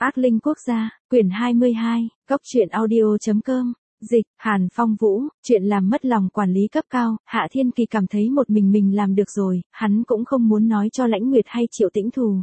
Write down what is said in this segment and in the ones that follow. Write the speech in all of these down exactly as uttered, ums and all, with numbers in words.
Ác linh quốc gia, quyển hai mươi hai, cốc truyện audio.com, dịch, Hàn Phong Vũ, chuyện làm mất lòng quản lý cấp cao, Hạ Thiên Kỳ cảm thấy một mình mình làm được rồi, hắn cũng không muốn nói cho Lãnh Nguyệt hay Triệu Tĩnh Thù.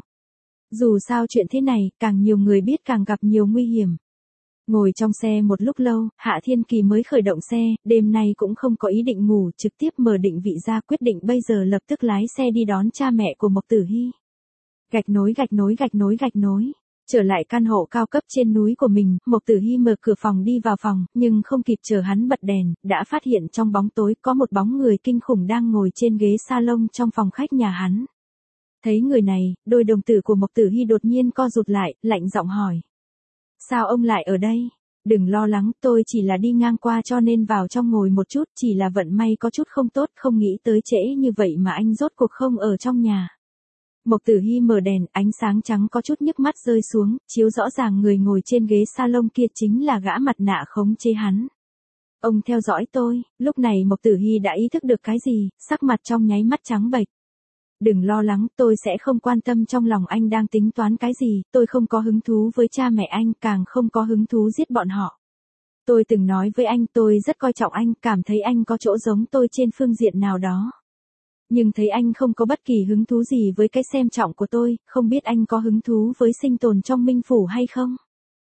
Dù sao chuyện thế này, càng nhiều người biết càng gặp nhiều nguy hiểm. Ngồi trong xe một lúc lâu, Hạ Thiên Kỳ mới khởi động xe, đêm nay cũng không có ý định ngủ, trực tiếp mở định vị ra quyết định bây giờ lập tức lái xe đi đón cha mẹ của Mộc Tử Hy. Gạch nối gạch nối gạch nối gạch nối. Trở lại căn hộ cao cấp trên núi của mình, Mộc Tử Hy mở cửa phòng đi vào phòng, nhưng không kịp chờ hắn bật đèn, đã phát hiện trong bóng tối có một bóng người kinh khủng đang ngồi trên ghế salon trong phòng khách nhà hắn. Thấy người này, đôi đồng tử của Mộc Tử Hy đột nhiên co rụt lại, lạnh giọng hỏi. Sao ông lại ở đây? Đừng lo lắng, tôi chỉ là đi ngang qua cho nên vào trong ngồi một chút, chỉ là vận may có chút không tốt, không nghĩ tới trễ như vậy mà anh rốt cuộc không ở trong nhà. Mộc Tử Hy mở đèn, ánh sáng trắng có chút nhức mắt rơi xuống, chiếu rõ ràng người ngồi trên ghế salon kia chính là gã mặt nạ khống chế hắn. Ông theo dõi tôi, lúc này Mộc Tử Hy đã ý thức được cái gì, sắc mặt trong nháy mắt trắng bệch. Đừng lo lắng, tôi sẽ không quan tâm trong lòng anh đang tính toán cái gì, tôi không có hứng thú với cha mẹ anh, càng không có hứng thú giết bọn họ. Tôi từng nói với anh tôi rất coi trọng anh, cảm thấy anh có chỗ giống tôi trên phương diện nào đó. Nhưng thấy anh không có bất kỳ hứng thú gì với cái xem trọng của tôi, không biết anh có hứng thú với sinh tồn trong Minh Phủ hay không?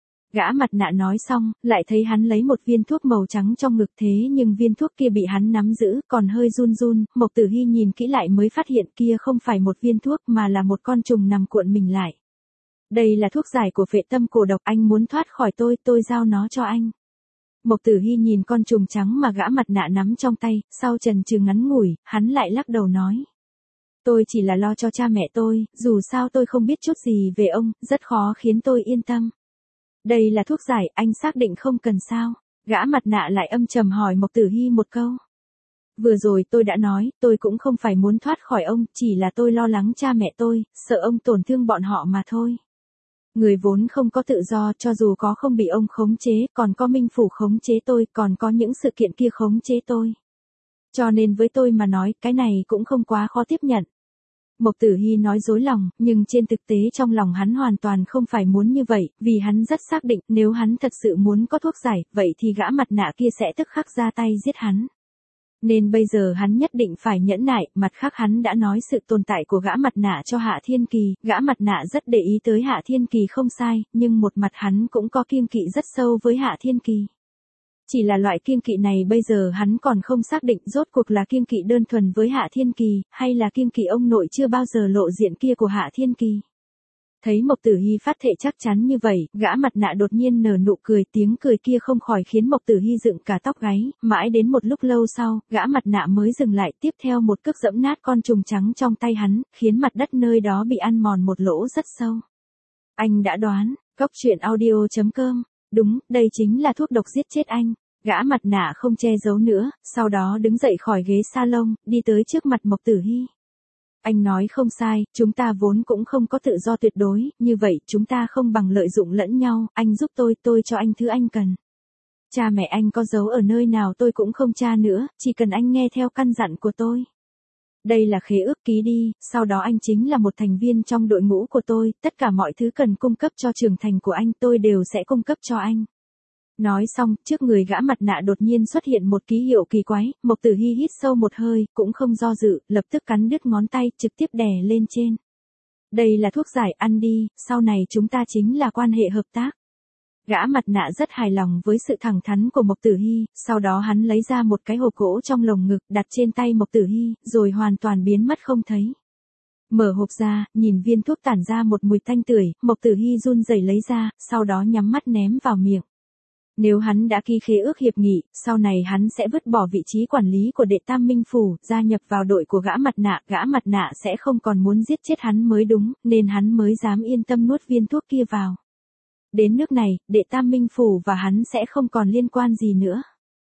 Gã mặt nạ nói xong, lại thấy hắn lấy một viên thuốc màu trắng trong ngực thế nhưng viên thuốc kia bị hắn nắm giữ, còn hơi run run, Mộc Tử Hy nhìn kỹ lại mới phát hiện kia không phải một viên thuốc mà là một con trùng nằm cuộn mình lại. Đây là thuốc giải của phệ tâm cổ độc, anh muốn thoát khỏi tôi, tôi giao nó cho anh. Mộc Tử Hy nhìn con trùng trắng mà gã mặt nạ nắm trong tay, sau chần chừ ngắn ngủi, hắn lại lắc đầu nói. Tôi chỉ là lo cho cha mẹ tôi, dù sao tôi không biết chút gì về ông, rất khó khiến tôi yên tâm. Đây là thuốc giải, anh xác định không cần sao? Gã mặt nạ lại âm trầm hỏi Mộc Tử Hy một câu. Vừa rồi tôi đã nói, tôi cũng không phải muốn thoát khỏi ông, chỉ là tôi lo lắng cha mẹ tôi, sợ ông tổn thương bọn họ mà thôi. Người vốn không có tự do, cho dù có không bị ông khống chế, còn có Minh Phủ khống chế tôi, còn có những sự kiện kia khống chế tôi. Cho nên với tôi mà nói, cái này cũng không quá khó tiếp nhận. Mộc Tử Hy nói dối lòng, nhưng trên thực tế trong lòng hắn hoàn toàn không phải muốn như vậy, vì hắn rất xác định, nếu hắn thật sự muốn có thuốc giải, vậy thì gã mặt nạ kia sẽ tức khắc ra tay giết hắn. Nên bây giờ hắn nhất định phải nhẫn nại, mặt khác hắn đã nói sự tồn tại của gã mặt nạ cho Hạ Thiên Kỳ, gã mặt nạ rất để ý tới Hạ Thiên Kỳ không sai, nhưng một mặt hắn cũng có kiêng kỵ rất sâu với Hạ Thiên Kỳ. Chỉ là loại kiêng kỵ này bây giờ hắn còn không xác định rốt cuộc là kiêng kỵ đơn thuần với Hạ Thiên Kỳ, hay là kiêng kỵ ông nội chưa bao giờ lộ diện kia của Hạ Thiên Kỳ. Thấy Mộc Tử Hy phát thệ chắc chắn như vậy, gã mặt nạ đột nhiên nở nụ cười, tiếng cười kia không khỏi khiến Mộc Tử Hy dựng cả tóc gáy, mãi đến một lúc lâu sau, gã mặt nạ mới dừng lại, tiếp theo một cước giẫm nát con trùng trắng trong tay hắn, khiến mặt đất nơi đó bị ăn mòn một lỗ rất sâu. Anh đã đoán, cốc truyện audio.com, đúng, đây chính là thuốc độc giết chết anh. Gã mặt nạ không che giấu nữa, sau đó đứng dậy khỏi ghế salon, đi tới trước mặt Mộc Tử Hy. Anh nói không sai, chúng ta vốn cũng không có tự do tuyệt đối, như vậy chúng ta không bằng lợi dụng lẫn nhau, anh giúp tôi, tôi cho anh thứ anh cần. Cha mẹ anh có giấu ở nơi nào tôi cũng không tra nữa, chỉ cần anh nghe theo căn dặn của tôi. Đây là khế ước ký đi, sau đó anh chính là một thành viên trong đội ngũ của tôi, tất cả mọi thứ cần cung cấp cho trưởng thành của anh tôi đều sẽ cung cấp cho anh. Nói xong, trước người gã mặt nạ đột nhiên xuất hiện một ký hiệu kỳ quái, Mộc Tử Hy hít sâu một hơi, cũng không do dự, lập tức cắn đứt ngón tay, trực tiếp đè lên trên. Đây là thuốc giải, ăn đi, sau này chúng ta chính là quan hệ hợp tác. Gã mặt nạ rất hài lòng với sự thẳng thắn của Mộc Tử Hy, sau đó hắn lấy ra một cái hộp gỗ trong lồng ngực, đặt trên tay Mộc Tử Hy, rồi hoàn toàn biến mất không thấy. Mở hộp ra, nhìn viên thuốc tản ra một mùi thanh tưởi, Mộc Tử Hy run rẩy lấy ra, sau đó nhắm mắt ném vào miệng. Nếu hắn đã ký khế ước hiệp nghị, sau này hắn sẽ vứt bỏ vị trí quản lý của đệ tam Minh Phủ, gia nhập vào đội của gã mặt nạ, gã mặt nạ sẽ không còn muốn giết chết hắn mới đúng, nên hắn mới dám yên tâm nuốt viên thuốc kia vào. Đến nước này, đệ tam Minh Phủ và hắn sẽ không còn liên quan gì nữa.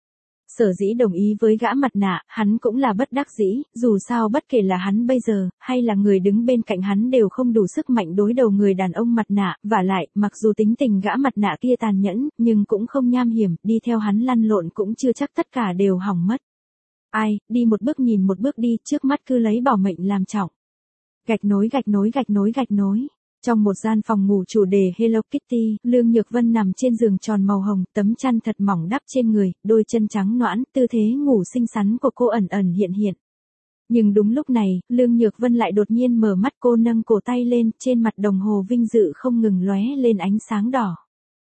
Sở dĩ đồng ý với gã mặt nạ, hắn cũng là bất đắc dĩ, dù sao bất kể là hắn bây giờ, hay là người đứng bên cạnh hắn đều không đủ sức mạnh đối đầu người đàn ông mặt nạ, vả lại, mặc dù tính tình gã mặt nạ kia tàn nhẫn, nhưng cũng không nham hiểm, đi theo hắn lăn lộn cũng chưa chắc tất cả đều hỏng mất. Ai, đi một bước nhìn một bước đi, trước mắt cứ lấy bảo mệnh làm trọng. Gạch nối gạch nối gạch nối gạch nối. Trong một gian phòng ngủ chủ đề Hello Kitty, Lương Nhược Vân nằm trên giường tròn màu hồng, tấm chăn thật mỏng đắp trên người, đôi chân trắng nõn, tư thế ngủ xinh xắn của cô ẩn ẩn hiện hiện. Nhưng đúng lúc này, Lương Nhược Vân lại đột nhiên mở mắt, cô nâng cổ tay lên, trên mặt đồng hồ vinh dự không ngừng lóe lên ánh sáng đỏ.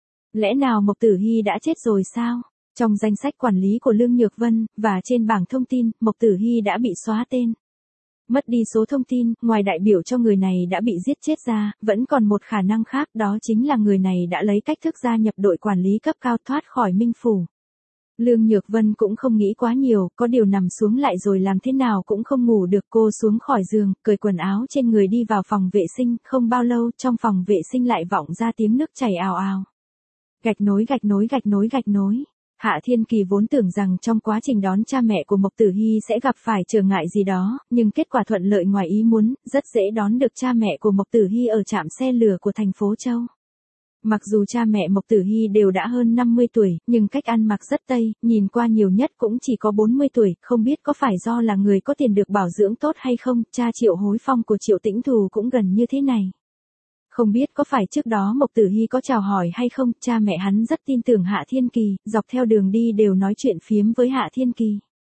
Lẽ nào Mộc Tử Hy đã chết rồi sao? Trong danh sách quản lý của Lương Nhược Vân, và trên bảng thông tin, Mộc Tử Hy đã bị xóa tên. Mất đi số thông tin, ngoài đại biểu cho người này đã bị giết chết ra, vẫn còn một khả năng khác, đó chính là người này đã lấy cách thức gia nhập đội quản lý cấp cao thoát khỏi Minh Phủ. Lương Nhược Vân cũng không nghĩ quá nhiều, có điều nằm xuống lại rồi làm thế nào cũng không ngủ được, cô xuống khỏi giường, cởi quần áo trên người đi vào phòng vệ sinh, không bao lâu trong phòng vệ sinh lại vọng ra tiếng nước chảy ào ào. Gạch nối gạch nối gạch nối gạch nối. Hạ Thiên Kỳ vốn tưởng rằng trong quá trình đón cha mẹ của Mộc Tử Hy sẽ gặp phải trở ngại gì đó, nhưng kết quả thuận lợi ngoài ý muốn, rất dễ đón được cha mẹ của Mộc Tử Hy ở trạm xe lửa của thành phố Châu. Mặc dù cha mẹ Mộc Tử Hy đều đã hơn năm mươi tuổi, nhưng cách ăn mặc rất Tây, nhìn qua nhiều nhất cũng chỉ có bốn mươi tuổi, không biết có phải do là người có tiền được bảo dưỡng tốt hay không, cha Triệu Hối Phong của Triệu Tĩnh Thù cũng gần như thế này. Không biết có phải trước đó Mộc Tử Hy có chào hỏi hay không, cha mẹ hắn rất tin tưởng Hạ Thiên Kỳ, dọc theo đường đi đều nói chuyện phiếm với Hạ Thiên Kỳ.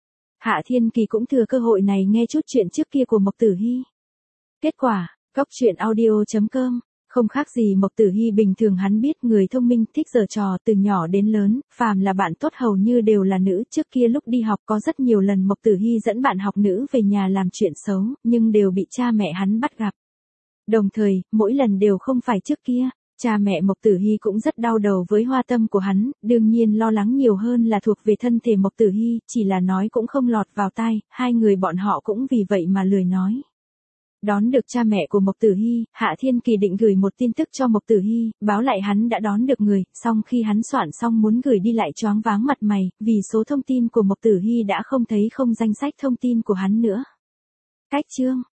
Hạ Thiên Kỳ cũng thừa cơ hội này nghe chút chuyện trước kia của Mộc Tử Hy. Kết quả, Cóc Truyện Audio chấm com, không khác gì Mộc Tử Hy bình thường, hắn biết người thông minh, thích giở trò, từ nhỏ đến lớn, phàm là bạn tốt hầu như đều là nữ, trước kia lúc đi học có rất nhiều lần Mộc Tử Hy dẫn bạn học nữ về nhà làm chuyện xấu, nhưng đều bị cha mẹ hắn bắt gặp. Đồng thời, mỗi lần đều không phải trước kia, cha mẹ Mộc Tử Hy cũng rất đau đầu với hoa tâm của hắn, đương nhiên lo lắng nhiều hơn là thuộc về thân thể Mộc Tử Hy, chỉ là nói cũng không lọt vào tai, hai người bọn họ cũng vì vậy mà lười nói. Đón được cha mẹ của Mộc Tử Hy, Hạ Thiên Kỳ định gửi một tin tức cho Mộc Tử Hy, báo lại hắn đã đón được người, song khi hắn soạn xong muốn gửi đi lại choáng váng mặt mày, vì số thông tin của Mộc Tử Hy đã không thấy không danh sách thông tin của hắn nữa. Cách chương